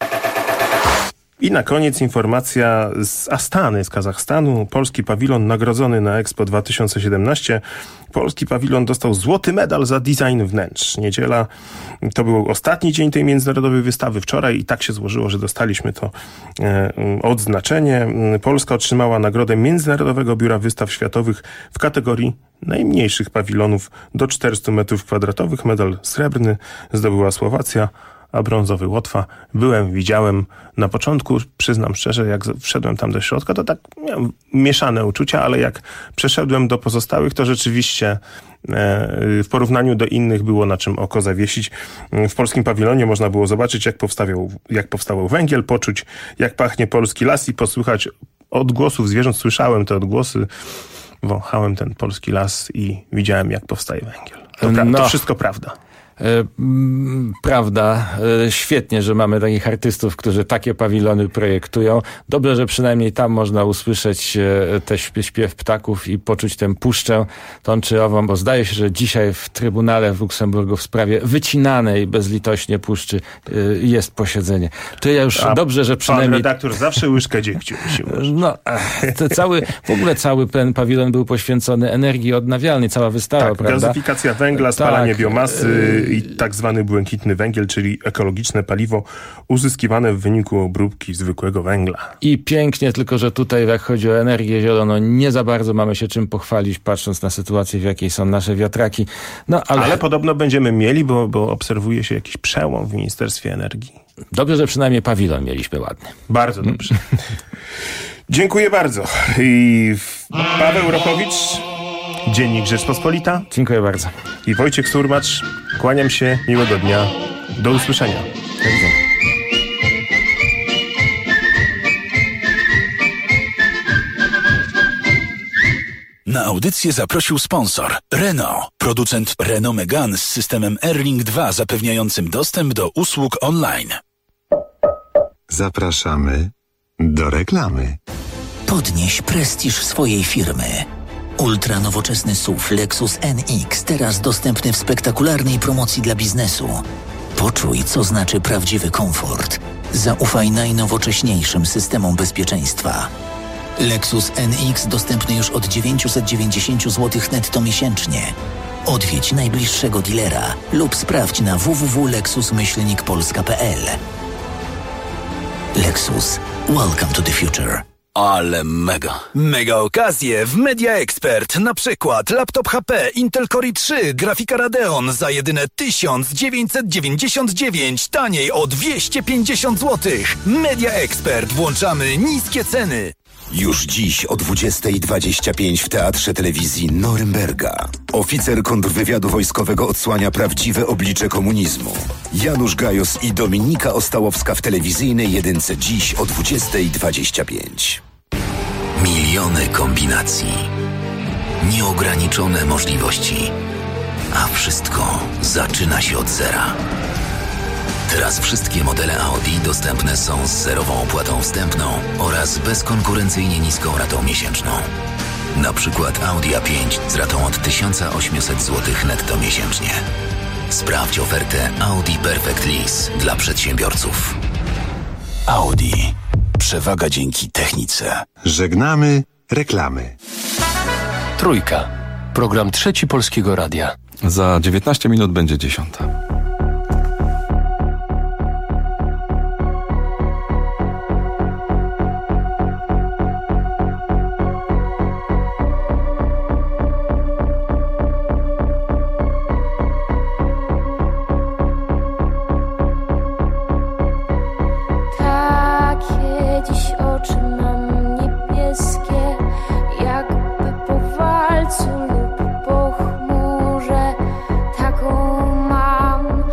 I na koniec informacja z Astany, z Kazachstanu. Polski pawilon nagrodzony na Expo 2017. Polski pawilon dostał złoty medal za design wnętrz. Niedziela to był ostatni dzień tej międzynarodowej wystawy. Wczoraj i tak się złożyło, że dostaliśmy to odznaczenie. Polska otrzymała nagrodę Międzynarodowego Biura Wystaw Światowych w kategorii najmniejszych pawilonów do 400 m2. Medal srebrny zdobyła Słowacja, a brązowy Łotwa. Widziałem na początku, przyznam szczerze, jak wszedłem tam do środka, to tak miałem mieszane uczucia, ale jak przeszedłem do pozostałych, to rzeczywiście w porównaniu do innych było na czym oko zawiesić. W polskim pawilonie można było zobaczyć, jak powstawał węgiel, poczuć, jak pachnie polski las i posłuchać odgłosów zwierząt. Słyszałem te odgłosy, wąchałem ten polski las i widziałem, jak powstaje węgiel. To wszystko prawda.
Prawda. Świetnie, że mamy takich artystów, którzy takie pawilony projektują. Dobrze, że przynajmniej tam można usłyszeć te śpiew ptaków i poczuć tę puszczę tą czy ową, bo zdaje się, że dzisiaj w Trybunale w Luksemburgu w sprawie wycinanej bezlitośnie puszczy jest posiedzenie. To ja już dobrze, że przynajmniej...
Pan redaktor zawsze łyżkę dziegciu musi użyć.
No, w ogóle cały ten pawilon był poświęcony energii odnawialnej, cała wystawa, prawda?
Gazyfikacja węgla, spalanie biomasy i tak zwany błękitny węgiel, czyli ekologiczne paliwo uzyskiwane w wyniku obróbki zwykłego węgla.
I pięknie, tylko że tutaj jak chodzi o energię zieloną, nie za bardzo mamy się czym pochwalić, patrząc na sytuację, w jakiej są nasze wiatraki. No, ale
podobno będziemy mieli, bo obserwuje się jakiś przełom w Ministerstwie Energii.
Dobrze, że przynajmniej pawilon mieliśmy ładny.
Bardzo dobrze. Dziękuję bardzo. I Paweł Rochowicz, Dziennik Rzeczpospolita.
Dziękuję bardzo.
I Wojciech Surmacz. Kłaniam się. Miłego dnia. Do usłyszenia.
Do widzenia.
Na audycję zaprosił sponsor Renault, producent Renault Megane z systemem Airlink 2 zapewniającym dostęp do usług online.
Zapraszamy do reklamy.
Podnieś prestiż swojej firmy. Ultranowoczesny SUV Lexus NX, teraz dostępny w spektakularnej promocji dla biznesu. Poczuj, co znaczy prawdziwy komfort. Zaufaj najnowocześniejszym systemom bezpieczeństwa. Lexus NX dostępny już od 990 zł netto miesięcznie. Odwiedź najbliższego dealera lub sprawdź na www.lexus-polska.pl. Lexus. Welcome to the future.
Ale mega.
Mega okazje w Media Expert. Na przykład laptop HP Intel Core i3, grafika Radeon za jedyne 1999, taniej o 250 zł. Media Expert. Włączamy niskie ceny.
Już dziś o 20:25 w Teatrze Telewizji Norymberga. Oficer kontrwywiadu wojskowego odsłania prawdziwe oblicze komunizmu. Janusz Gajos i Dominika Ostałowska w telewizyjnej jedynce dziś o 20:25.
Miliony kombinacji. Nieograniczone możliwości. A wszystko zaczyna się od zera. Teraz wszystkie modele Audi dostępne są z zerową opłatą wstępną oraz bezkonkurencyjnie niską ratą miesięczną. Na przykład Audi A5 z ratą od 1800 zł netto miesięcznie. Sprawdź ofertę Audi Perfect Lease dla przedsiębiorców.
Audi. Przewaga dzięki technice.
Żegnamy reklamy.
Trójka. Program Trzeci Polskiego Radia.
Za 19 minut będzie 10.
Jakby po walcu lub po chmurze, taką mam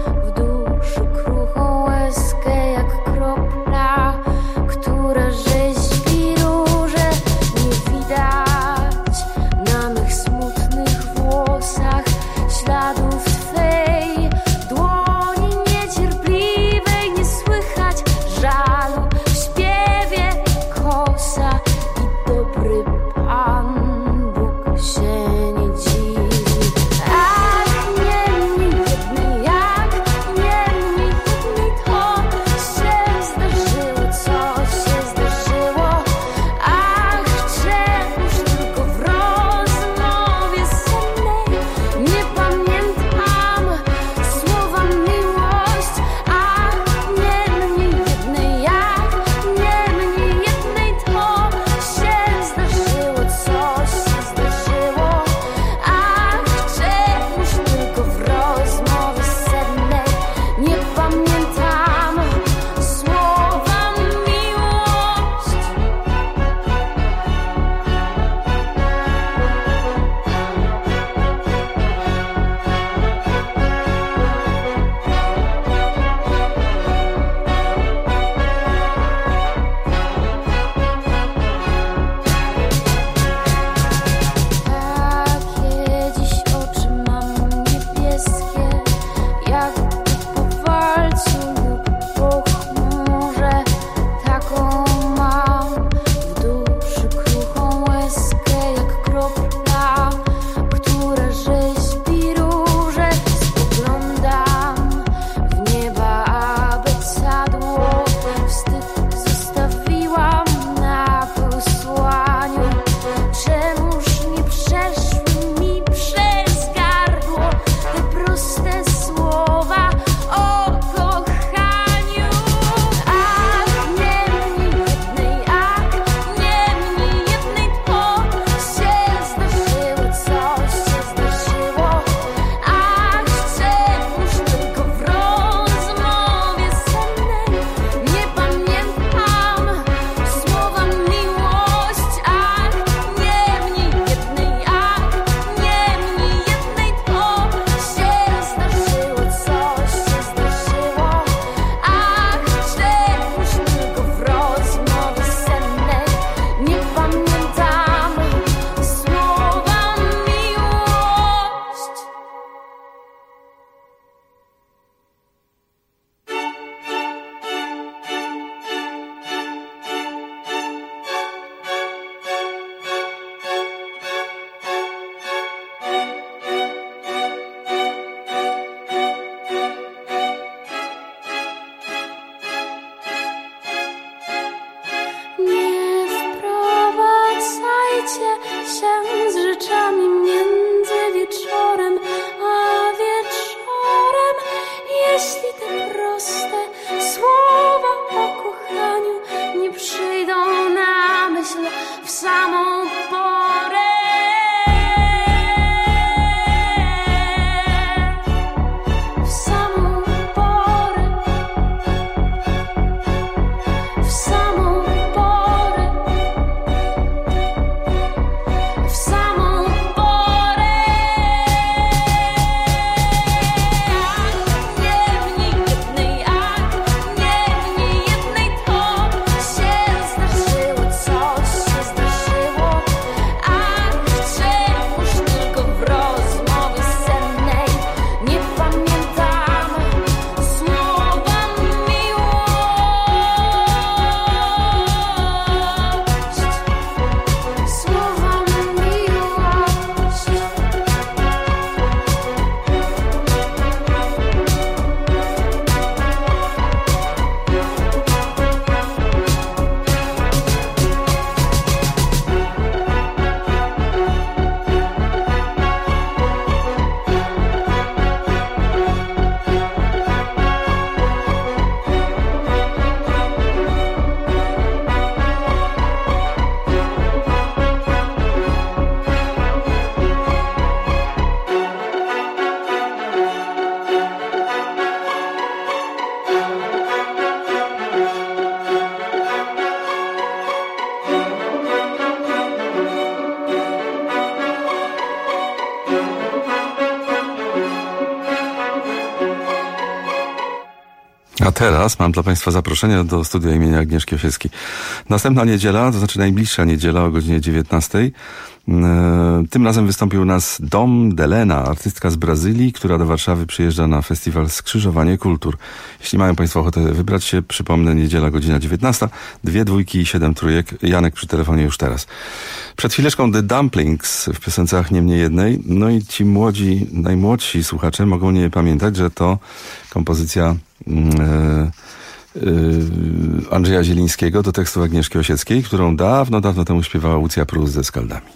A teraz mam dla Państwa zaproszenie do studia imienia Agnieszki Osieckiej. Następna niedziela, to znaczy najbliższa niedziela o godzinie 19:00. Tym razem wystąpił u nas Dom Delena, artystka z Brazylii, która do Warszawy przyjeżdża na festiwal Skrzyżowanie Kultur. Jeśli mają Państwo ochotę wybrać się, przypomnę, niedziela, godzina 19:00, 2 dwójki i 7 trójek. Janek przy telefonie już teraz. Przed chwileczką The Dumplings w piosence Ach, nie mnie jednej. No i ci młodzi, najmłodsi słuchacze mogą nie pamiętać, że to kompozycja Andrzeja Zielińskiego do tekstu Agnieszki Osieckiej, którą dawno temu śpiewała Łucja Prus ze Skaldami.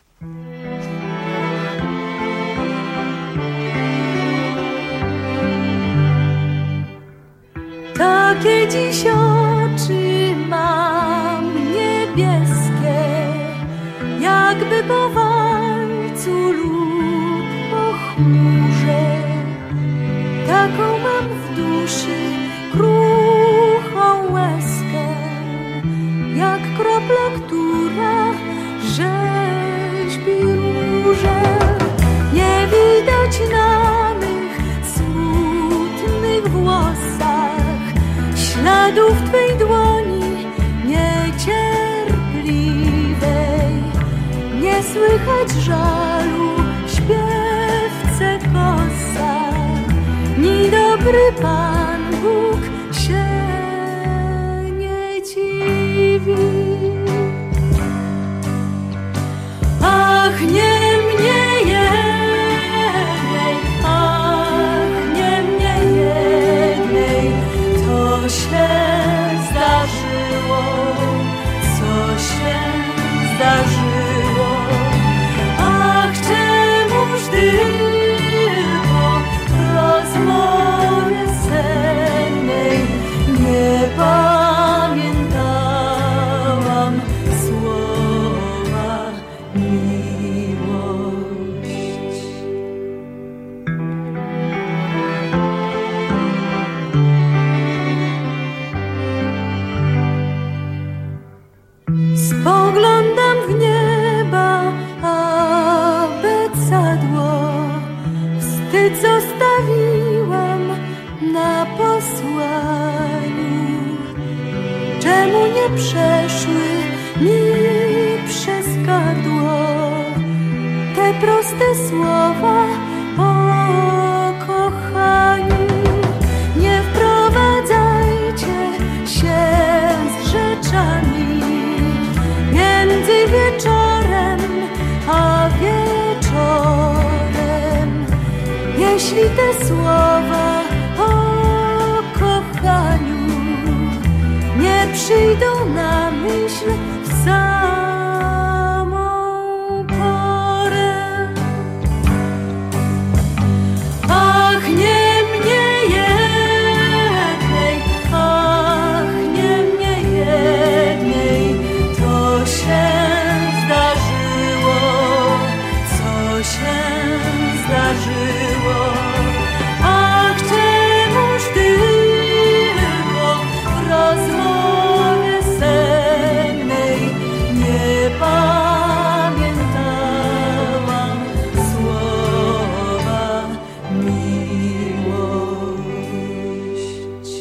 Takie dziś oczy mam niebieskie, jakby po walcu lub po chmurze. Taką mam w duszy kruchą łezkę, jak kropla, która rzeźbi róże. Nie widać na mych smutnych włosach śladów Twej dłoni niecierpliwej. Nie słychać żalu śpiewce kosa, ni dobry Pan Bóg się nie dziwi. Ach, nie mnie jednej, ach, nie mnie jednej, to się zdarzyło, co się zdarzyło. Ach, czemuż tylko w rozmowie sennej nie pamiętałam słowa miłość. Spoglądam w nieba abecadło, wstyd zostawiłam na posłaniu. Czemu nie przeszły mi przez gardło te proste słowa o kochaniu? Nie wprowadzajcie się z rzeczami między wieczorem a wieczorem. Jeśli te słowa o kochaniu nie przyjdą na myśl w samą porę. Ach, nie mnie jednej, ach, nie mnie jednej, to się zdarzyło, co się zdarzyło. Ach, czemuż tylko w rozmowie sennej nie pamiętałam słowa miłość.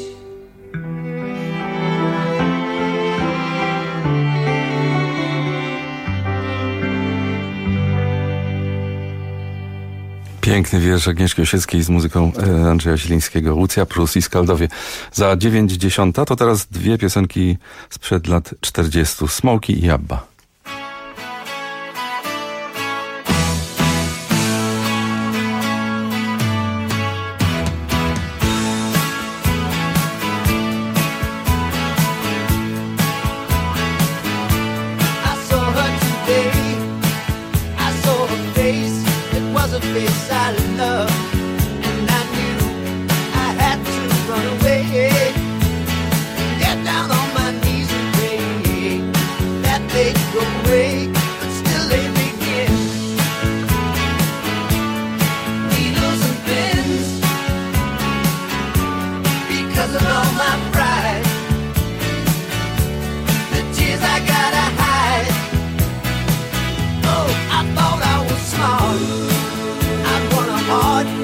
Piękny wiersz Agnieszki Osieckiej z muzyką Andrzeja Zielińskiego, Łucja Prus i Skaldowie. Za 9:10 to teraz dwie piosenki sprzed lat 40. Smokey i Abba.
I saw her today. I saw her face. It was a face I loved, and I knew I had to run away. Get down on my knees and pray that they'd go away, but still they begin. Needles and pins, because of all my pride. The tears I gotta hide. Oh, I thought I was smart. I won a heart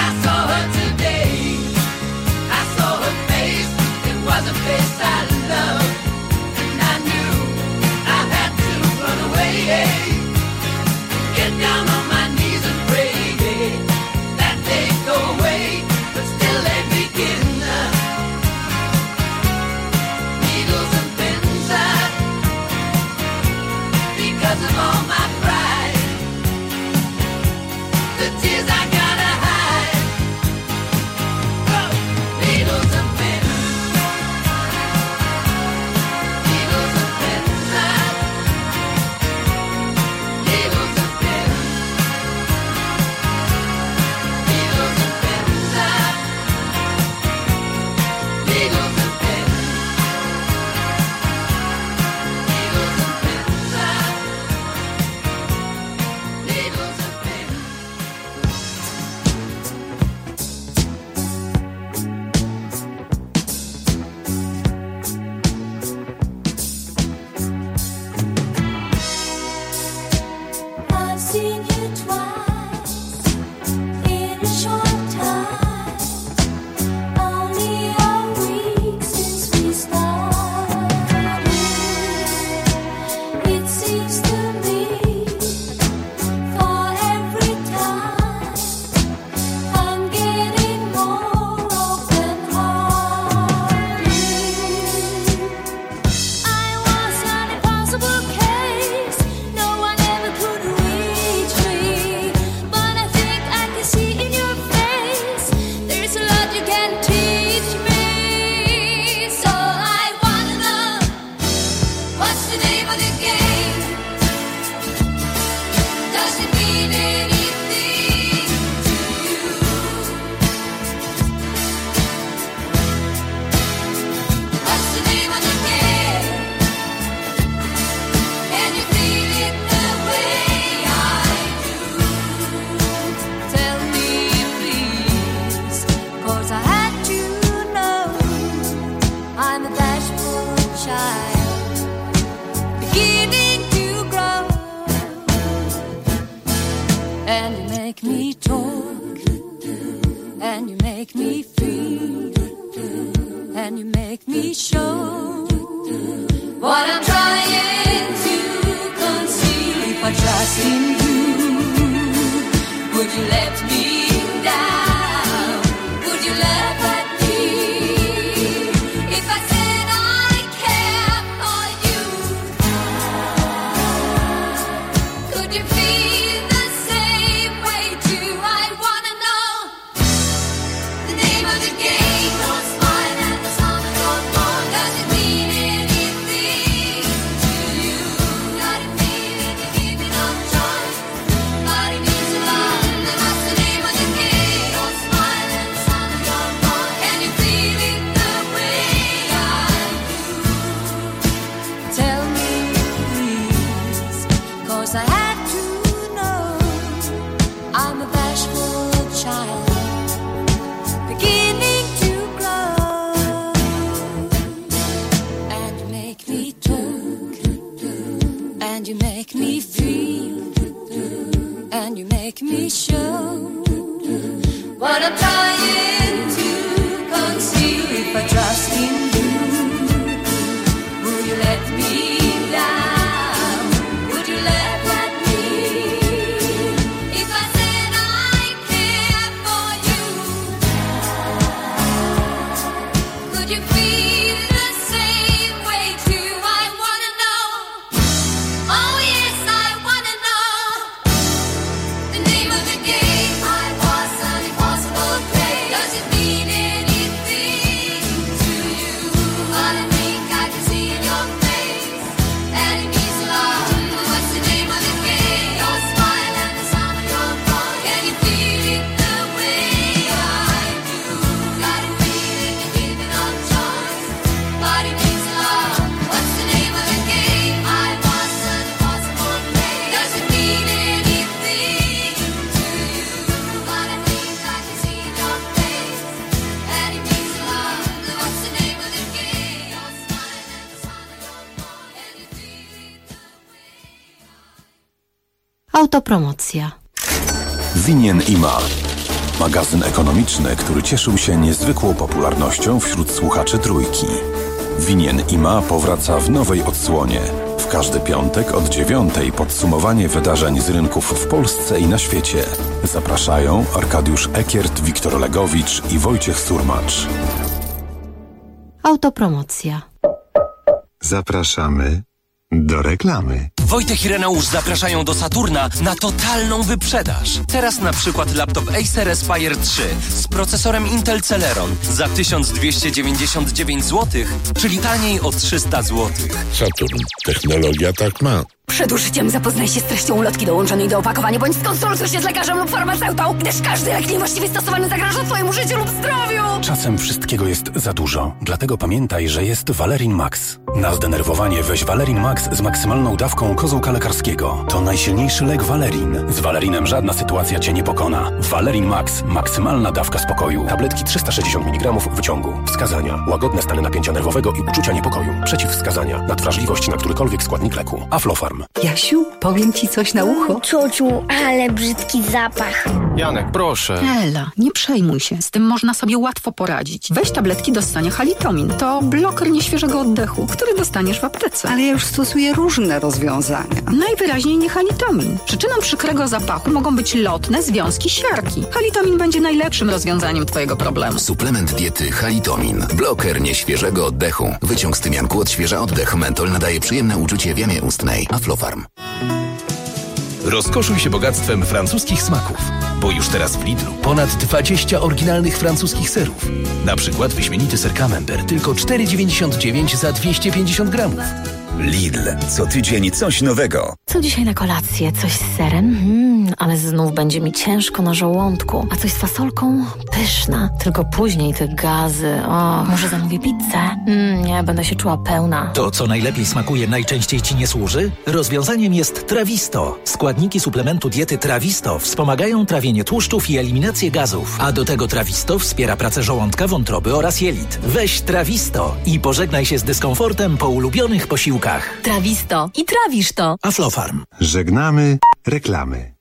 Autopromocja.
Winien i ma.
Magazyn ekonomiczny, który cieszył się niezwykłą popularnością wśród słuchaczy Trójki. Winien i ma powraca w nowej odsłonie. W każdy piątek od 9:00 podsumowanie wydarzeń z rynków w Polsce i na świecie. Zapraszają Arkadiusz Ekiert, Wiktor Legowicz i Wojciech Surmacz.
Autopromocja.
Zapraszamy do reklamy.
Wojtek i Reneusz zapraszają do Saturna na totalną wyprzedaż. Teraz na przykład laptop Acer Aspire 3 z procesorem Intel Celeron za 1299 zł, czyli taniej o 300 zł.
Saturn. Technologia tak ma.
Przed użyciem zapoznaj się z treścią ulotki dołączonej do opakowania, bądź skonsultuj się z lekarzem lub farmaceutą, gdyż każdy lek niewłaściwie stosowany zagraża twojemu życiu lub zdrowiu.
Czasem wszystkiego jest za dużo, dlatego pamiętaj, że jest Valerin Max. Na zdenerwowanie weź Valerin Max z maksymalną dawką kozłka lekarskiego. To najsilniejszy lek Valerin. Z Valerinem żadna sytuacja cię nie pokona. Valerin Max. Maksymalna dawka spokoju. Tabletki 360 mg wyciągu. Wskazania. Łagodne stany napięcia nerwowego i uczucia niepokoju. Przeciwwskazania. Nadwrażliwość na którykolwiek składnik leku. Aflofarm.
Jasiu, powiem ci coś na ucho.
Ciociu, ale brzydki zapach.
Janek, proszę.
Ela, nie przejmuj się. Z tym można sobie łatwo poradzić. Weź tabletki do ssania Halitomin. To bloker nieświeżego oddechu, który dostaniesz w aptece.
Ale ja już stosuję różne rozwiązania.
Najwyraźniej nie Halitomin. Przyczyną przykrego zapachu mogą być lotne związki siarki. Halitomin będzie najlepszym rozwiązaniem twojego problemu.
Suplement diety Halitomin. Bloker nieświeżego oddechu. Wyciąg z tymianku odświeża oddech. Mentol nadaje przyjemne uczucie w jamie ustnej. Aflofarm.
Rozkoszuj się bogactwem francuskich smaków, bo już teraz w Lidlu ponad 20 oryginalnych francuskich serów. Na przykład wyśmienity ser Camembert tylko 4,99 za 250 gramów.
Lidl. Co tydzień coś nowego.
Co dzisiaj na kolację? Coś z serem? Ale znów będzie mi ciężko na żołądku. A coś z fasolką? Pyszna. Tylko później te gazy. O, może zamówię pizzę? Nie, będę się czuła pełna.
To, co najlepiej smakuje, najczęściej ci nie służy? Rozwiązaniem jest Trawisto. Składniki suplementu diety Trawisto wspomagają trawienie tłuszczów i eliminację gazów. A do tego Trawisto wspiera pracę żołądka, wątroby oraz jelit. Weź Trawisto i pożegnaj się z dyskomfortem po ulubionych posiłkach.
Trawisto i trawisz to.
Aflofarm.
Żegnamy reklamy.